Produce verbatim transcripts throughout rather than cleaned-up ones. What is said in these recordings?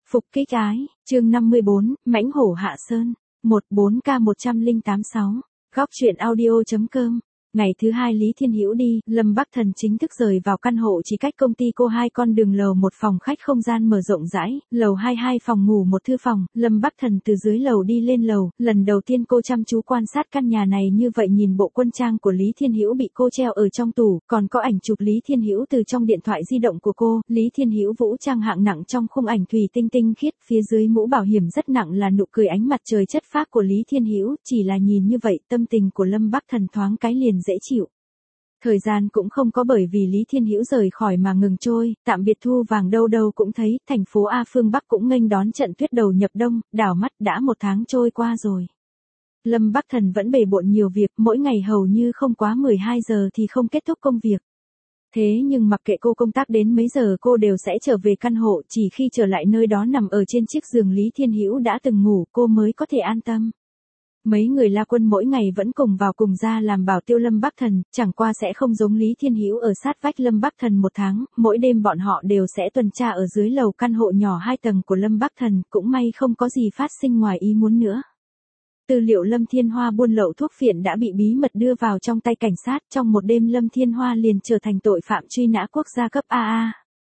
Phục kích ái, chương năm mươi bốn, mãnh hổ hạ sơn, một bốn K một không tám sáu, góc truyện audio.com. Ngày thứ hai Lý Thiên Hữu đi, Lâm Bắc Thần chính thức rời vào căn hộ chỉ cách công ty cô hai con đường lầu một phòng khách không gian mở rộng rãi, lầu hai hai phòng ngủ một thư phòng, Lâm Bắc Thần từ dưới lầu đi lên lầu, lần đầu tiên cô chăm chú quan sát căn nhà này như vậy nhìn bộ quân trang của Lý Thiên Hữu bị cô treo ở trong tủ, còn có ảnh chụp Lý Thiên Hữu từ trong điện thoại di động của cô, Lý Thiên Hữu vũ trang hạng nặng trong khung ảnh thủy tinh tinh khiết, phía dưới mũ bảo hiểm rất nặng là nụ cười ánh mặt trời chất phác của Lý Thiên Hữu, chỉ là nhìn như vậy tâm tình của Lâm Bắc Thần thoáng cái liền dễ chịu. Thời gian cũng không có bởi vì Lý Thiên Hữu rời khỏi mà ngừng trôi, tạm biệt thu vàng đâu đâu cũng thấy, thành phố A phương Bắc cũng nghênh đón trận tuyết đầu nhập đông, đảo mắt đã một tháng trôi qua rồi. Lâm Bắc Thần vẫn bề bộn nhiều việc, mỗi ngày hầu như không quá mười hai giờ thì không kết thúc công việc. Thế nhưng mặc kệ cô công tác đến mấy giờ cô đều sẽ trở về căn hộ, chỉ khi trở lại nơi đó nằm ở trên chiếc giường Lý Thiên Hữu đã từng ngủ cô mới có thể an tâm. Mấy người La Quân mỗi ngày vẫn cùng vào cùng ra làm bảo tiêu Lâm Bắc Thần, chẳng qua sẽ không giống Lý Thiên Hữu ở sát vách Lâm Bắc Thần một tháng, mỗi đêm bọn họ đều sẽ tuần tra ở dưới lầu căn hộ nhỏ hai tầng của Lâm Bắc Thần, cũng may không có gì phát sinh ngoài ý muốn nữa. Tư liệu Lâm Thiên Hoa buôn lậu thuốc phiện đã bị bí mật đưa vào trong tay cảnh sát, trong một đêm Lâm Thiên Hoa liền trở thành tội phạm truy nã quốc gia cấp a a.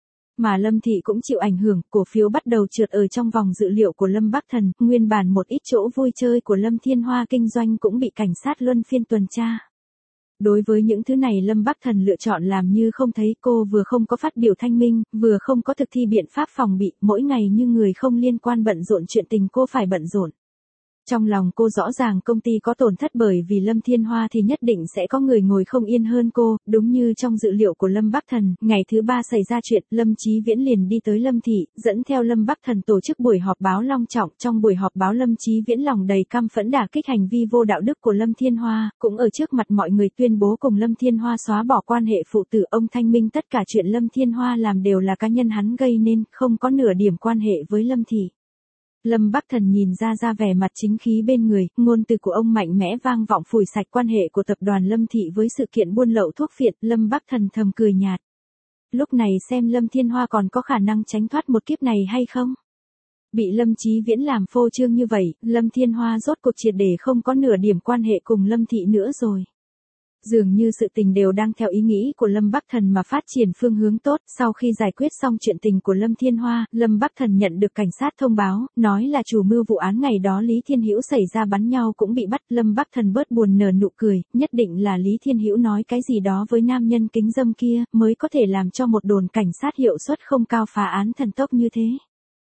Mà Lâm Thị cũng chịu ảnh hưởng, cổ phiếu bắt đầu trượt ở trong vòng dữ liệu của Lâm Bắc Thần, nguyên bản một ít chỗ vui chơi của Lâm Thiên Hoa kinh doanh cũng bị cảnh sát luân phiên tuần tra. Đối với những thứ này Lâm Bắc Thần lựa chọn làm như không thấy, cô vừa không có phát biểu thanh minh, vừa không có thực thi biện pháp phòng bị, mỗi ngày như người không liên quan bận rộn chuyện tình cô phải bận rộn. Trong lòng cô rõ ràng công ty có tổn thất bởi vì Lâm Thiên Hoa thì nhất định sẽ có người ngồi không yên hơn cô, đúng như trong dữ liệu của Lâm Bắc Thần, ngày thứ ba xảy ra chuyện, Lâm Chí Viễn liền đi tới Lâm Thị, dẫn theo Lâm Bắc Thần tổ chức buổi họp báo long trọng, trong buổi họp báo Lâm Chí Viễn lòng đầy căm phẫn đả kích hành vi vô đạo đức của Lâm Thiên Hoa, cũng ở trước mặt mọi người tuyên bố cùng Lâm Thiên Hoa xóa bỏ quan hệ phụ tử, ông thanh minh tất cả chuyện Lâm Thiên Hoa làm đều là cá nhân hắn gây nên, không có nửa điểm quan hệ với Lâm Thị. Lâm Bắc Thần nhìn ra ra vẻ mặt chính khí bên người, ngôn từ của ông mạnh mẽ vang vọng phủi sạch quan hệ của tập đoàn Lâm Thị với sự kiện buôn lậu thuốc phiện, Lâm Bắc Thần thầm cười nhạt. Lúc này xem Lâm Thiên Hoa còn có khả năng tránh thoát một kiếp này hay không? Bị Lâm Chí Viễn làm phô trương như vậy, Lâm Thiên Hoa rốt cuộc triệt để không có nửa điểm quan hệ cùng Lâm Thị nữa rồi. Dường như sự tình đều đang theo ý nghĩ của Lâm Bắc Thần mà phát triển phương hướng tốt, sau khi giải quyết xong chuyện tình của Lâm Thiên Hoa, Lâm Bắc Thần nhận được cảnh sát thông báo, nói là chủ mưu vụ án ngày đó Lý Thiên Hữu xảy ra bắn nhau cũng bị bắt, Lâm Bắc Thần bớt buồn nở nụ cười, nhất định là Lý Thiên Hữu nói cái gì đó với nam nhân kính dâm kia, mới có thể làm cho một đồn cảnh sát hiệu suất không cao phá án thần tốc như thế.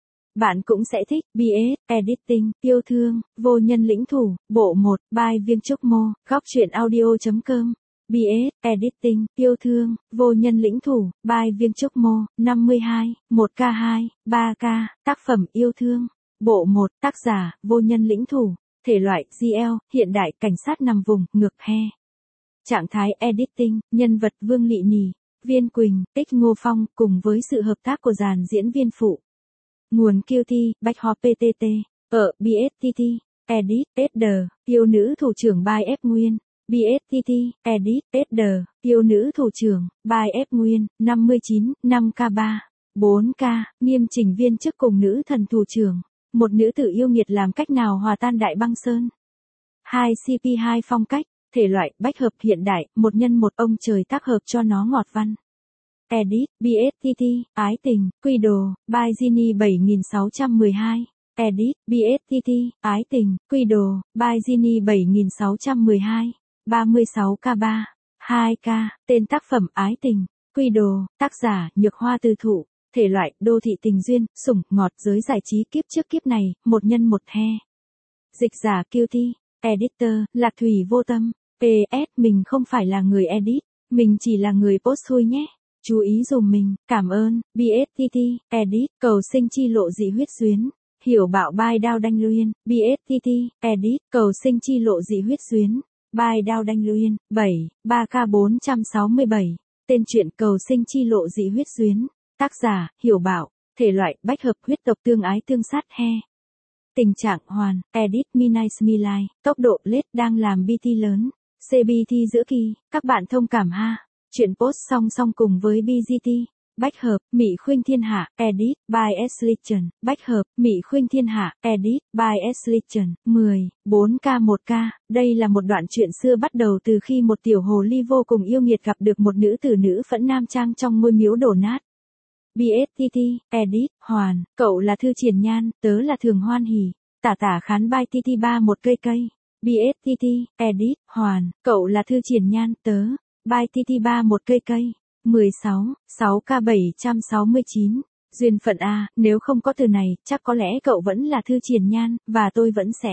Bạn cũng sẽ thích, bê ét, Editing, yêu thương, vô nhân lĩnh thủ, bộ một, by Viêng Trúc Mô, góc truyện audio.com, bê ét, Editing, yêu thương, vô nhân lĩnh thủ, by Viêng Trúc Mô, năm mươi hai, một K hai, ba K, tác phẩm yêu thương, bộ một, tác giả, vô nhân lĩnh thủ, thể loại, giê lờ, hiện đại, cảnh sát nằm vùng, ngược he. Trạng thái Editing, nhân vật Vương Lị Nì, Viên Quỳnh, Tích Ngô Phong, cùng với sự hợp tác của dàn diễn viên phụ. Nguồn Q T, Bạch Hò pê tê tê, ở bê ét tê tê, Edit, ét đê, yêu nữ thủ trưởng by F Nguyên, bê ét tê tê, Edit, ét đê, yêu nữ thủ trưởng, by F Nguyên, năm mươi chín, năm K ba, bốn K, nghiêm chỉnh viên chức cùng nữ thần thủ trưởng, một nữ tử yêu nghiệt làm cách nào hòa tan đại băng sơn. hai C P hai phong cách, thể loại, bách hợp hiện đại, một nhân một ông trời tác hợp cho nó ngọt văn. Edit, bê ét tê tê, ái tình, quy đồ, by Ginny bảy nghìn sáu trăm mười hai. Edit, bê ét tê tê, ái tình, quy đồ, by Ginny bảy nghìn sáu trăm mười hai. ba mươi sáu K ba, hai K, tên tác phẩm ái tình, quy đồ, tác giả, Nhược Hoa Từ Thụ, thể loại, đô thị tình duyên, sủng, ngọt, giới giải trí kiếp trước kiếp này, một nhân một he. Dịch giả Q T, Editor, Lạc Thủy Vô Tâm, pê ét, mình không phải là người edit, mình chỉ là người post thôi nhé. Chú ý dùm mình, cảm ơn, bê ét tê tê, Edit, cầu sinh chi lộ dị huyết duyến, hiểu bạo by Đao Đanh Luyên, bê ét tê tê, Edit, cầu sinh chi lộ dị huyết duyến, by Đao Đanh Luyên, bảy, ba K bốn trăm sáu mươi bảy, tên truyện cầu sinh chi lộ dị huyết duyến, tác giả, hiểu bạo, thể loại, bách hợp huyết tộc tương ái tương sát he. Tình trạng hoàn, Edit Minai Smilai, tốc độ lết đang làm bê tê lớn, xê bê tê giữa kỳ, các bạn thông cảm ha. Chuyện post song song cùng với bê giê tê, Bách hợp, Mị Khuynh Thiên Hạ, edit, by Ashley. Bách hợp, Mị Khuynh Thiên Hạ, edit, by Ashley. mười. bốn K một K, đây là một đoạn truyện xưa bắt đầu từ khi một tiểu hồ ly vô cùng yêu nghiệt gặp được một nữ tử nữ phẫn nam trang trong ngôi miếu đổ nát. bê ét tê tê, edit, Hoàn, cậu là Thư Triển Nhan, tớ là Thường Hoan Hỷ. Tả tả khán by tê tê ba một cây cây. bê ét tê tê, edit, Hoàn, cậu là Thư Triển Nhan, tớ, by tê tê ba một cây cây. mười sáu. sáu K bảy trăm sáu mươi chín. Duyên phận a, nếu không có từ này, chắc có lẽ cậu vẫn là Thư Triển Nhan, và tôi vẫn sẽ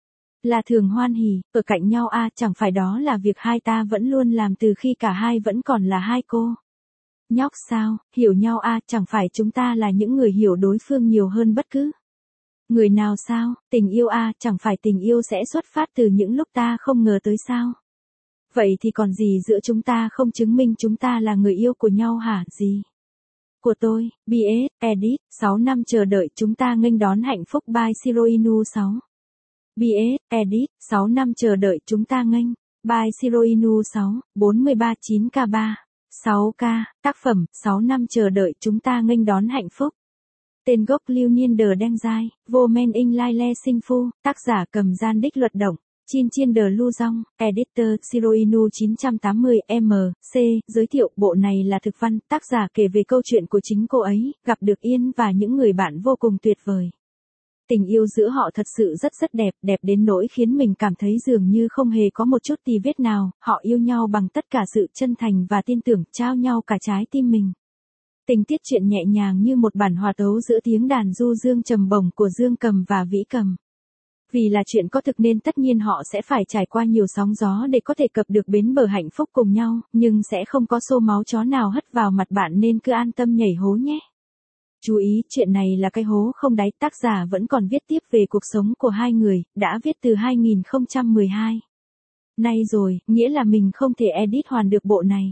là Thường Hoan Hỷ, ở cạnh nhau a, chẳng phải đó là việc hai ta vẫn luôn làm từ khi cả hai vẫn còn là hai cô nhóc sao, hiểu nhau a, chẳng phải chúng ta là những người hiểu đối phương nhiều hơn bất cứ người nào sao, tình yêu a, chẳng phải tình yêu sẽ xuất phát từ những lúc ta không ngờ tới sao? Vậy thì còn gì giữa chúng ta không chứng minh chúng ta là người yêu của nhau hả, gì? Của tôi, bê ét, edit, sáu năm chờ đợi chúng ta nghênh đón hạnh phúc by Shiroinu sáu. bê ét, edit, sáu năm chờ đợi chúng ta nghênh, by Shiroinu sáu, bốn mươi ba chín K ba. sáu K, tác phẩm, sáu năm chờ đợi chúng ta nghênh đón hạnh phúc. Tên gốc Lưu Niên Đờ Đen Giai, Vô Men In Lai Le Sinh Phu, tác giả Cầm Gian Đích Luật Động, Chin Chiên Đờ Lu Dong, editor Shiroinu chín trăm tám mươi M C, giới thiệu bộ này là thực văn, tác giả kể về câu chuyện của chính cô ấy, gặp được Yên và những người bạn vô cùng tuyệt vời. Tình yêu giữa họ thật sự rất rất đẹp, đẹp đến nỗi khiến mình cảm thấy dường như không hề có một chút tì vết nào, họ yêu nhau bằng tất cả sự chân thành và tin tưởng, trao nhau cả trái tim mình. Tình tiết truyện nhẹ nhàng như một bản hòa tấu giữa tiếng đàn du dương trầm bổng của dương cầm và vĩ cầm. Vì là chuyện có thực nên tất nhiên họ sẽ phải trải qua nhiều sóng gió để có thể cập được bến bờ hạnh phúc cùng nhau, nhưng sẽ không có xô máu chó nào hất vào mặt bạn nên cứ an tâm nhảy hố nhé. Chú ý, chuyện này là cái hố không đáy, tác giả vẫn còn viết tiếp về cuộc sống của hai người, đã viết từ hai nghìn không trăm mười hai. Nay rồi, nghĩa là mình không thể edit hoàn được bộ này.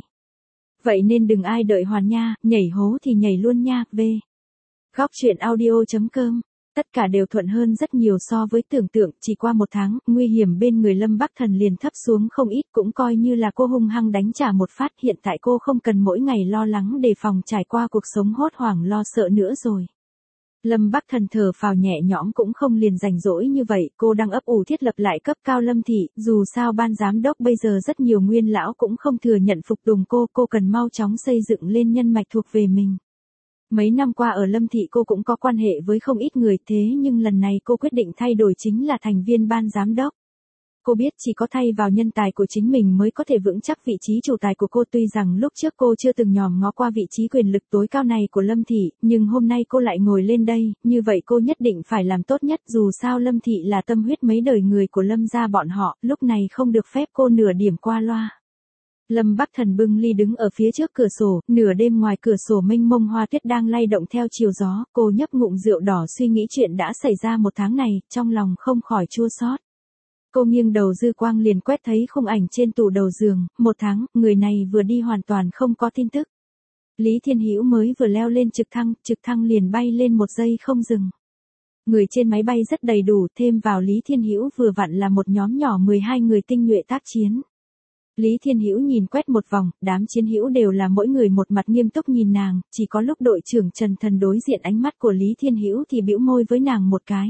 Vậy nên đừng ai đợi hoàn nha, nhảy hố thì nhảy luôn nha, về. Góc truyện audio.com. Tất cả đều thuận hơn rất nhiều so với tưởng tượng, chỉ qua một tháng, nguy hiểm bên người Lâm Bắc Thần liền thấp xuống không ít, cũng coi như là cô hung hăng đánh trả một phát, hiện tại cô không cần mỗi ngày lo lắng đề phòng trải qua cuộc sống hốt hoảng lo sợ nữa rồi. Lâm Bắc Thần thở phào nhẹ nhõm cũng không liền rảnh rỗi như vậy, cô đang ấp ủ thiết lập lại cấp cao Lâm Thị, dù sao ban giám đốc bây giờ rất nhiều nguyên lão cũng không thừa nhận phục tùng cô, cô cần mau chóng xây dựng lên nhân mạch thuộc về mình. Mấy năm qua ở Lâm Thị cô cũng có quan hệ với không ít người, thế nhưng lần này cô quyết định thay đổi chính là thành viên ban giám đốc. Cô biết chỉ có thay vào nhân tài của chính mình mới có thể vững chắc vị trí chủ tài của cô, tuy rằng lúc trước cô chưa từng nhòm ngó qua vị trí quyền lực tối cao này của Lâm Thị, nhưng hôm nay cô lại ngồi lên đây, như vậy cô nhất định phải làm tốt nhất, dù sao Lâm Thị là tâm huyết mấy đời người của Lâm gia bọn họ, lúc này không được phép cô nửa điểm qua loa. Lâm Bắc Thần bưng ly đứng ở phía trước cửa sổ, nửa đêm ngoài cửa sổ mênh mông hoa tuyết đang lay động theo chiều gió, cô nhấp ngụm rượu đỏ suy nghĩ chuyện đã xảy ra một tháng này, trong lòng không khỏi chua xót. Cô nghiêng đầu dư quang liền quét thấy khung ảnh trên tủ đầu giường, một tháng, người này vừa đi hoàn toàn không có tin tức. Lý Thiên Hữu mới vừa leo lên trực thăng, trực thăng liền bay lên một giây không dừng. Người trên máy bay rất đầy đủ, thêm vào Lý Thiên Hữu vừa vặn là một nhóm nhỏ mười hai người tinh nhuệ tác chiến. Lý Thiên Hữu nhìn quét một vòng, đám chiến hữu đều là mỗi người một mặt nghiêm túc nhìn nàng, chỉ có lúc đội trưởng Trần Thần đối diện ánh mắt của Lý Thiên Hữu thì bĩu môi với nàng một cái.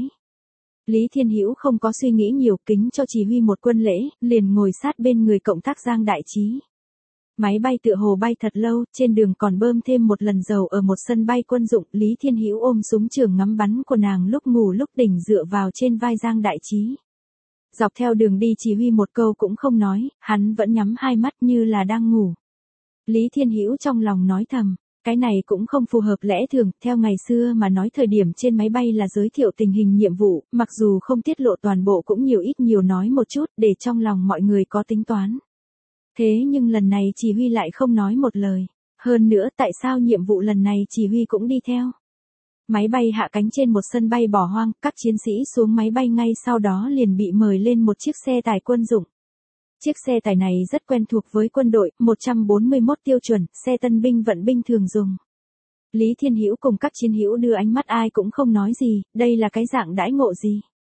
Lý Thiên Hữu không có suy nghĩ nhiều, kính cho chỉ huy một quân lễ, liền ngồi sát bên người cộng tác Giang Đại Trí. Máy bay tựa hồ bay thật lâu, trên đường còn bơm thêm một lần dầu ở một sân bay quân dụng, Lý Thiên Hữu ôm súng trường ngắm bắn của nàng lúc ngủ lúc tỉnh dựa vào trên vai Giang Đại Trí. Dọc theo đường đi chỉ huy một câu cũng không nói, hắn vẫn nhắm hai mắt như là đang ngủ. Lý Thiên Hữu trong lòng nói thầm, cái này cũng không phù hợp lẽ thường, theo ngày xưa mà nói thời điểm trên máy bay là giới thiệu tình hình nhiệm vụ, mặc dù không tiết lộ toàn bộ cũng nhiều ít nhiều nói một chút để trong lòng mọi người có tính toán. Thế nhưng lần này chỉ huy lại không nói một lời, hơn nữa tại sao nhiệm vụ lần này chỉ huy cũng đi theo. Máy bay hạ cánh trên một sân bay bỏ hoang, các chiến sĩ xuống máy bay ngay sau đó liền bị mời lên một chiếc xe tải quân dụng. Chiếc xe tải này rất quen thuộc với quân đội, một trăm bốn mươi mốt tiêu chuẩn, xe tân binh vận binh thường dùng. Lý Thiên Hữu cùng các chiến hữu đưa ánh mắt ai cũng không nói gì, đây là cái dạng đãi ngộ gì.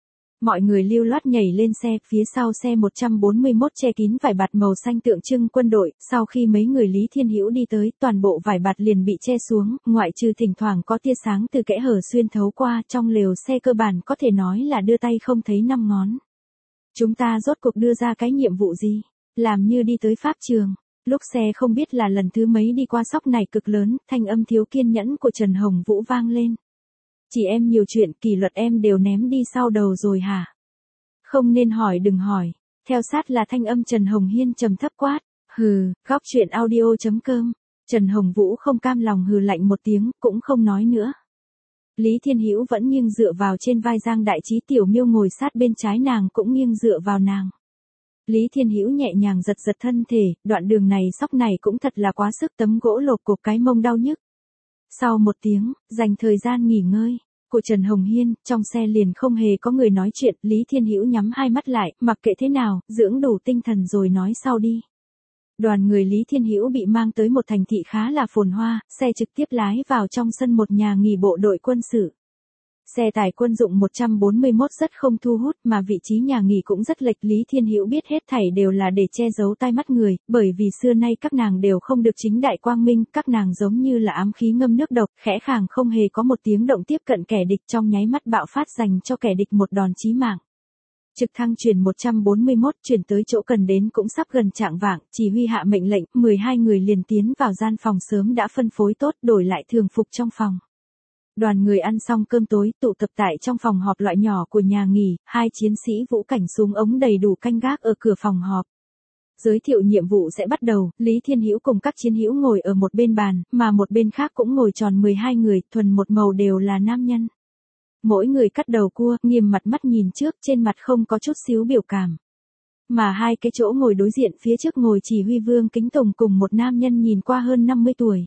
Mọi người lưu loát nhảy lên xe, phía sau xe một trăm bốn mươi mốt che kín vải bạt màu xanh tượng trưng quân đội, sau khi mấy người Lý Thiên Hữu đi tới, toàn bộ vải bạt liền bị che xuống, ngoại trừ thỉnh thoảng có tia sáng từ kẽ hở xuyên thấu qua, trong lều xe cơ bản có thể nói là đưa tay không thấy năm ngón. Chúng ta rốt cuộc đưa ra cái nhiệm vụ gì? Làm như đi tới pháp trường. Lúc xe không biết là lần thứ mấy đi qua sóc này cực lớn, thanh âm thiếu kiên nhẫn của Trần Hồng Vũ vang lên. Chỉ em nhiều chuyện, kỷ luật em đều ném đi sau đầu rồi hả? Không nên hỏi đừng hỏi. Theo sát là thanh âm Trần Hồng Hiên trầm thấp quát. Hừ, góc truyện audio chấm com. Trần Hồng Vũ không cam lòng hừ lạnh một tiếng, cũng không nói nữa. Lý Thiên Hữu vẫn nghiêng dựa vào trên vai Giang Đại Trí, Tiểu Miêu ngồi sát bên trái nàng cũng nghiêng dựa vào nàng. Lý Thiên Hữu nhẹ nhàng giật giật thân thể, đoạn đường này sóc này cũng thật là quá sức, tấm gỗ lột cục cái mông đau nhức. Sau một tiếng, dành thời gian nghỉ ngơi của Trần Hồng Hiên, trong xe liền không hề có người nói chuyện, Lý Thiên Hữu nhắm hai mắt lại, mặc kệ thế nào, dưỡng đủ tinh thần rồi nói sau đi. Đoàn người Lý Thiên Hữu bị mang tới một thành thị khá là phồn hoa, xe trực tiếp lái vào trong sân một nhà nghỉ bộ đội quân sự. Xe tải quân dụng một trăm bốn mươi mốt rất không thu hút, mà vị trí nhà nghỉ cũng rất lệch. Lý Thiên Hữu biết hết thảy đều là để che giấu tai mắt người, bởi vì xưa nay các nàng đều không được chính đại quang minh, các nàng giống như là ám khí ngâm nước độc, khẽ khàng không hề có một tiếng động tiếp cận kẻ địch, trong nháy mắt bạo phát dành cho kẻ địch một đòn chí mạng. Trực thăng chuyển một trăm bốn mươi mốt chuyển tới chỗ cần đến cũng sắp gần chạng vạng, chỉ huy hạ mệnh lệnh, mười hai người liền tiến vào gian phòng sớm đã phân phối tốt, đổi lại thường phục trong phòng. Đoàn người ăn xong cơm tối, tụ tập tại trong phòng họp loại nhỏ của nhà nghỉ, hai chiến sĩ vũ cảnh súng ống đầy đủ canh gác ở cửa phòng họp. Giới thiệu nhiệm vụ sẽ bắt đầu, Lý Thiên Hữu cùng các chiến hữu ngồi ở một bên bàn, mà một bên khác cũng ngồi tròn mười hai người, thuần một màu đều là nam nhân. Mỗi người cắt đầu cua, nghiêm mặt mắt nhìn trước, trên mặt không có chút xíu biểu cảm. Mà hai cái chỗ ngồi đối diện phía trước ngồi chỉ huy Vương Kính Tùng cùng một nam nhân nhìn qua hơn năm mươi tuổi.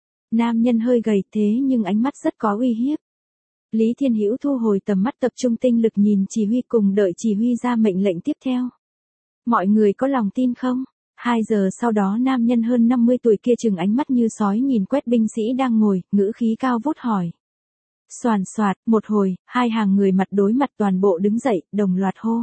Nam nhân hơi gầy thế nhưng ánh mắt rất có uy hiếp. Lý Thiên Hữu thu hồi tầm mắt, tập trung tinh lực nhìn chỉ huy cùng đợi chỉ huy ra mệnh lệnh tiếp theo. Mọi người có lòng tin không? Hai giờ sau đó nam nhân hơn năm mươi tuổi kia chừng ánh mắt như sói nhìn quét binh sĩ đang ngồi, ngữ khí cao vút hỏi. Soàn soạt, một hồi, hai hàng người mặt đối mặt toàn bộ đứng dậy, đồng loạt hô.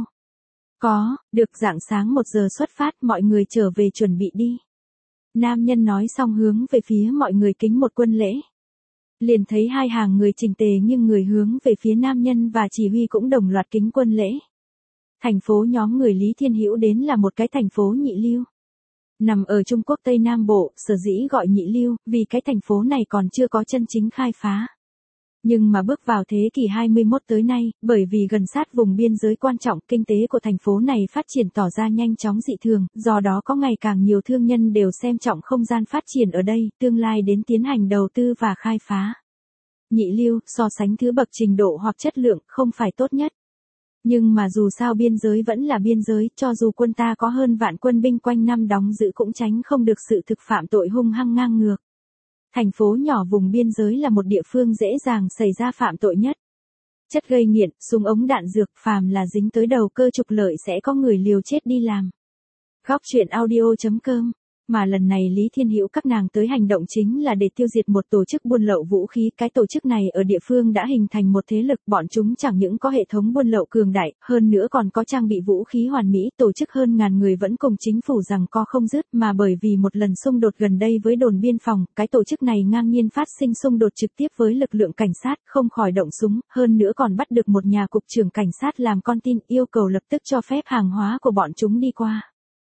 Có, được, rạng sáng một giờ xuất phát, mọi người trở về chuẩn bị đi. Nam nhân nói xong hướng về phía mọi người kính một quân lễ. Liền thấy hai hàng người chỉnh tề nhưng người hướng về phía nam nhân và chỉ huy cũng đồng loạt kính quân lễ. Thành phố nhóm người Lý Thiên Hữu đến là một cái thành phố Nhị Lưu. Nằm ở Trung Quốc Tây Nam Bộ, sở dĩ gọi Nhị Lưu, vì cái thành phố này còn chưa có chân chính khai phá. Nhưng mà bước vào thế kỷ hai mươi mốt tới nay, bởi vì gần sát vùng biên giới quan trọng, kinh tế của thành phố này phát triển tỏ ra nhanh chóng dị thường, do đó có ngày càng nhiều thương nhân đều xem trọng không gian phát triển ở đây, tương lai đến tiến hành đầu tư và khai phá. Nhị Lưu, so sánh thứ bậc trình độ hoặc chất lượng, không phải tốt nhất. Nhưng mà dù sao biên giới vẫn là biên giới, cho dù quân ta có hơn vạn quân binh quanh năm đóng giữ cũng tránh không được sự thực phạm tội hung hăng ngang ngược. Thành phố nhỏ vùng biên giới là một địa phương dễ dàng xảy ra phạm tội nhất. Chất gây nghiện, súng ống đạn dược, phàm là dính tới đầu cơ trục lợi sẽ có người liều chết đi làm. Góc truyện audio chấm com. Mà lần này Lý Thiên Hữu các nàng tới hành động chính là để tiêu diệt một tổ chức buôn lậu vũ khí. Cái tổ chức này ở địa phương đã hình thành một thế lực, bọn chúng chẳng những có hệ thống buôn lậu cường đại, hơn nữa còn có trang bị vũ khí hoàn mỹ. Tổ chức hơn ngàn người vẫn cùng chính phủ rằng co không dứt, mà bởi vì một lần xung đột gần đây với đồn biên phòng, cái tổ chức này ngang nhiên phát sinh xung đột trực tiếp với lực lượng cảnh sát, không khỏi động súng, hơn nữa còn bắt được một nhà cục trưởng cảnh sát làm con tin, yêu cầu lập tức cho phép hàng hóa của bọn chúng đi qua.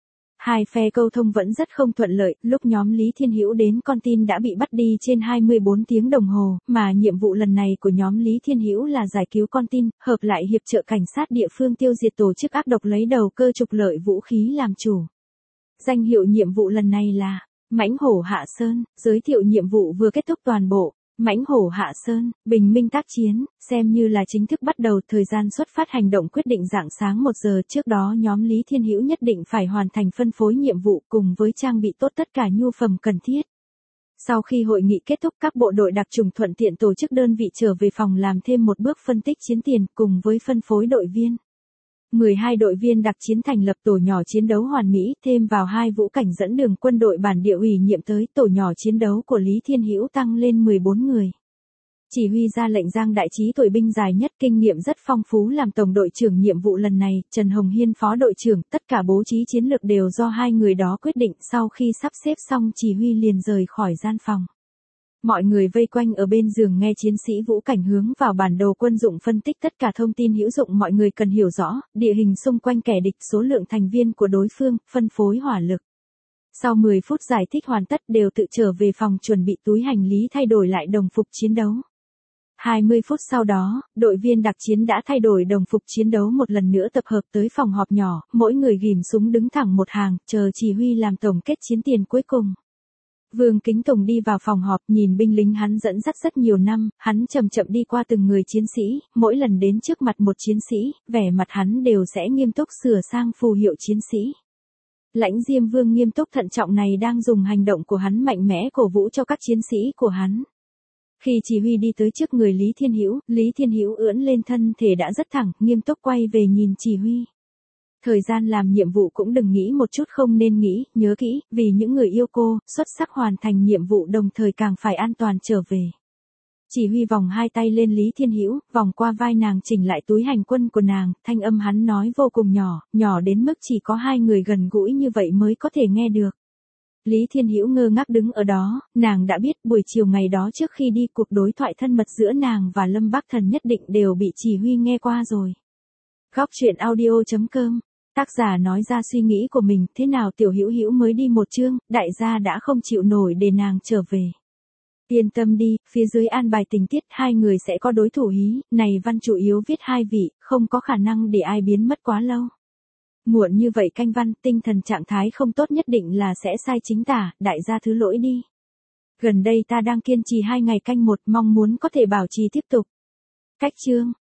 Hai phe câu thông vẫn rất không thuận lợi, lúc nhóm Lý Thiên Hữu đến con tin đã bị bắt đi trên hai mươi bốn tiếng đồng hồ, mà nhiệm vụ lần này của nhóm Lý Thiên Hữu là giải cứu con tin, hợp lại hiệp trợ cảnh sát địa phương tiêu diệt tổ chức ác độc lấy đầu cơ trục lợi vũ khí làm chủ. Danh hiệu nhiệm vụ lần này là Mãnh Hổ Hạ Sơn, giới thiệu nhiệm vụ vừa kết thúc toàn bộ. Mãnh Hổ Hạ Sơn, bình minh tác chiến, xem như là chính thức bắt đầu. Thời gian xuất phát hành động quyết định rạng sáng một giờ, trước đó nhóm Lý Thiên Hữu nhất định phải hoàn thành phân phối nhiệm vụ cùng với trang bị tốt tất cả nhu phẩm cần thiết. Sau khi hội nghị kết thúc, các bộ đội đặc trùng thuận tiện tổ chức đơn vị trở về phòng làm thêm một bước phân tích chiến tiền cùng với phân phối đội viên. mười hai đội viên đặc chiến thành lập tổ nhỏ chiến đấu hoàn mỹ, thêm vào hai vũ cảnh dẫn đường quân đội bản địa ủy nhiệm tới, tổ nhỏ chiến đấu của Lý Thiên Hữu tăng lên mười bốn người. Chỉ huy ra lệnh Giang Đại Trí tuổi binh dài nhất, kinh nghiệm rất phong phú làm tổng đội trưởng nhiệm vụ lần này, Trần Hồng Hiên phó đội trưởng, tất cả bố trí chiến lược đều do hai người đó quyết định. Sau khi sắp xếp xong chỉ huy liền rời khỏi gian phòng. Mọi người vây quanh ở bên giường nghe chiến sĩ Vũ Cảnh hướng vào bản đồ quân dụng phân tích tất cả thông tin hữu dụng mọi người cần hiểu rõ, địa hình xung quanh kẻ địch, số lượng thành viên của đối phương, phân phối hỏa lực. Sau mười phút giải thích hoàn tất đều tự trở về phòng chuẩn bị túi hành lý thay đổi lại đồng phục chiến đấu. hai mươi phút sau đó, đội viên đặc chiến đã thay đổi đồng phục chiến đấu một lần nữa tập hợp tới phòng họp nhỏ, mỗi người ghim súng đứng thẳng một hàng, chờ chỉ huy làm tổng kết chiến tiền cuối cùng. Vương Kính Tùng đi vào phòng họp nhìn binh lính hắn dẫn dắt rất nhiều năm, hắn chậm chậm đi qua từng người chiến sĩ, mỗi lần đến trước mặt một chiến sĩ, vẻ mặt hắn đều sẽ nghiêm túc sửa sang phù hiệu chiến sĩ. Lãnh Diêm Vương nghiêm túc thận trọng này đang dùng hành động của hắn mạnh mẽ cổ vũ cho các chiến sĩ của hắn. Khi chỉ huy đi tới trước người Lý Thiên Hữu, Lý Thiên Hữu ưỡn lên thân thể đã rất thẳng, nghiêm túc quay về nhìn chỉ huy. Thời gian làm nhiệm vụ cũng đừng nghĩ một chút không nên nghĩ, nhớ kỹ, vì những người yêu cô, xuất sắc hoàn thành nhiệm vụ đồng thời càng phải an toàn trở về. Chỉ huy vòng hai tay lên Lý Thiên Hữu, vòng qua vai nàng chỉnh lại túi hành quân của nàng, thanh âm hắn nói vô cùng nhỏ, nhỏ đến mức chỉ có hai người gần gũi như vậy mới có thể nghe được. Lý Thiên Hữu ngơ ngác đứng ở đó, nàng đã biết buổi chiều ngày đó trước khi đi cuộc đối thoại thân mật giữa nàng và Lâm Bắc Thần nhất định đều bị chỉ huy nghe qua rồi. Góc truyện audio chấm com, tác giả nói ra suy nghĩ của mình, thế nào Tiểu Hữu Hữu mới đi một chương, đại gia đã không chịu nổi để nàng trở về. Yên tâm đi, phía dưới an bài tình tiết hai người sẽ có đối thủ hí, này văn chủ yếu viết hai vị, không có khả năng để ai biến mất quá lâu. Muộn như vậy canh văn, tinh thần trạng thái không tốt nhất định là sẽ sai chính tả, đại gia thứ lỗi đi. Gần đây ta đang kiên trì hai ngày canh một, mong muốn có thể bảo trì tiếp tục. Cách chương.